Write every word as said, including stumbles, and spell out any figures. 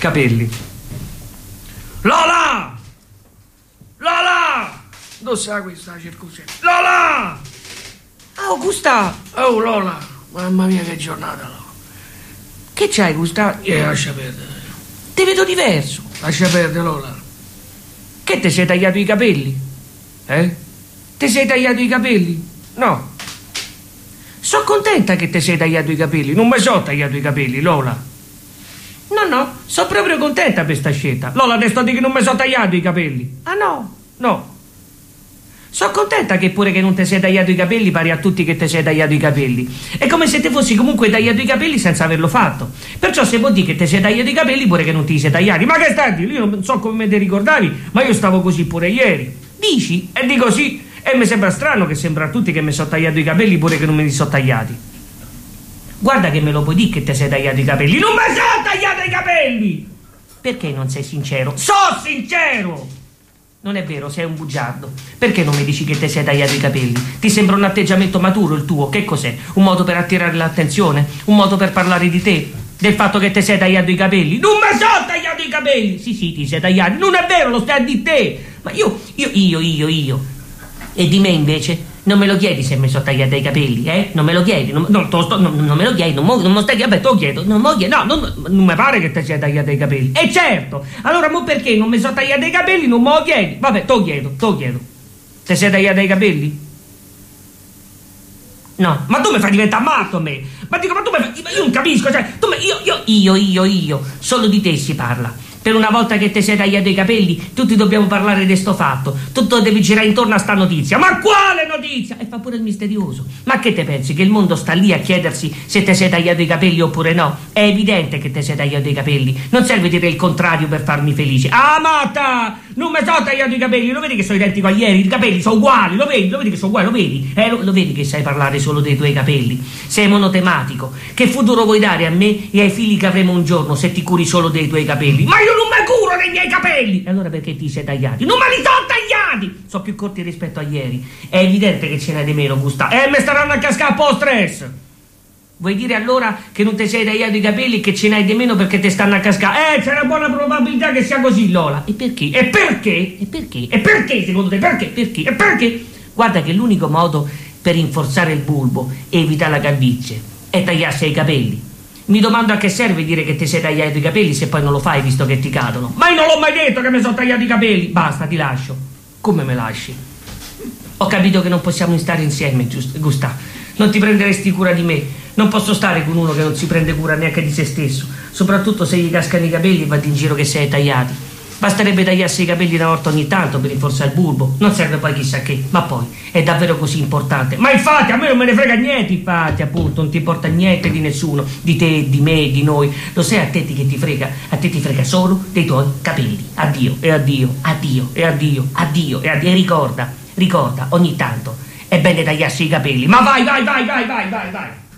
capelli. Lola! Lola! Dove sta questa circoncisione? Lola! Oh, Gustavo! Oh, Lola! Mamma mia, che giornata, Lola! Che c'hai, Gustavo? Eh, lascia perdere. Ti vedo diverso. Lascia perdere, Lola. Che ti sei tagliato i capelli? Eh? Ti sei tagliato i capelli? No. Sono contenta che ti sei tagliato i capelli. Non mi sono tagliato i capelli, Lola. No, no, sono proprio contenta per sta scelta. Lola, te sto di che non mi sono tagliato i capelli. Ah, no? No. Sono contenta che pure che non ti sei tagliato i capelli pari a tutti che ti sei tagliato i capelli. È come se ti fossi comunque tagliato i capelli senza averlo fatto. Perciò se può dire che ti sei tagliato i capelli pure che non ti sei tagliati. Ma che stai? Io non so come te ricordavi, ma io stavo così pure ieri. Dici? E dico sì. E mi sembra strano che sembra a tutti che mi sono tagliato i capelli pure che non me li sono tagliati. Guarda che me lo puoi dire che ti sei tagliato i capelli. Non mi sono tagliato i capelli! Perché non sei sincero? Sono sincero! Non è vero, sei un bugiardo. Perché non mi dici che ti sei tagliato i capelli? Ti sembra un atteggiamento maturo il tuo? Che cos'è? Un modo per attirare l'attenzione? Un modo per parlare di te? Del fatto che ti sei tagliato i capelli? Non mi sono tagliato i capelli! Sì, sì, ti sei tagliati. Non è vero, lo stai a di te. Ma io, io, io, io, io. E di me invece? Non me lo chiedi se mi sono tagliati i capelli, eh? Non me lo chiedi, non, non, sto, non, non me lo chiedi, non, mo, non mo stai, vabbè, te lo chiedo, non mo chiedo, no, non, non mi pare che ti sia tagliati i capelli. E certo, allora mo perché non mi sono tagliati i capelli, non me lo chiedi? Vabbè, te lo chiedo, te lo chiedo. Ti sei tagliati i capelli? No, ma tu mi fai diventare matto a me. Ma dico, ma tu mi fai, io non capisco, cioè, tu mi, io, io, io, io, io, solo di te si parla. Per una volta che ti sei tagliato i capelli, tutti dobbiamo parlare di sto fatto. Tutto devi girare intorno a sta notizia. Ma quale notizia? E fa pure il misterioso. Ma che te pensi? Che il mondo sta lì a chiedersi se ti sei tagliato i capelli oppure no? È evidente che ti sei tagliato i capelli. Non serve dire il contrario per farmi felice. Ah, matta! Non mi sono tagliato i capelli. Lo vedi che sono identico a ieri? I capelli sono uguali. Lo vedi? Lo vedi che sono uguali? Lo vedi? Eh, lo, lo vedi che sai parlare solo dei tuoi capelli? Sei monotematico. Che futuro vuoi dare a me e ai figli che avremo un giorno se ti curi solo dei tuoi capelli? Ma io non mi curo dei miei capelli! E allora perché ti sei tagliati? Non me li sono tagliati! Sono più corti rispetto a ieri. È evidente che ce n'è di meno, Gustavo. E mi staranno a cascare un po' stress. Vuoi dire allora che non ti sei tagliato i capelli e che ce n'hai di meno perché ti stanno a cascare? Eh, c'è una buona probabilità che sia così, Lola. E perché? E perché? E perché? E perché secondo te? Perché? Perché? E perché? Guarda che l'unico modo per rinforzare il bulbo e evitare la calvizie è tagliarsi i capelli. Mi domando a che serve dire che ti sei tagliato i capelli se poi non lo fai visto che ti cadono. Ma io non l'ho mai detto che mi sono tagliati i capelli. Basta, ti lascio. Come me lasci? Ho capito che non possiamo stare insieme, giusto, Gustavo. Non ti prenderesti cura di me. Non posso stare con uno che non si prende cura neanche di se stesso. Soprattutto se gli cascano i capelli e va in giro che sei tagliati. Basterebbe tagliarsi i capelli una volta ogni tanto per rinforzare il bulbo. Non serve poi chissà che. Ma poi, è davvero così importante? Ma infatti, a me non me ne frega niente, infatti, appunto. Non ti importa niente di nessuno. Di te, di me, di noi. Lo sai a te che ti frega? A te ti frega solo dei tuoi capelli. Addio, e addio, addio, e addio, addio, e addio. E ricorda, ricorda, ogni tanto è bene tagliarsi i capelli. Ma vai, vai, vai, vai, vai, vai, vai.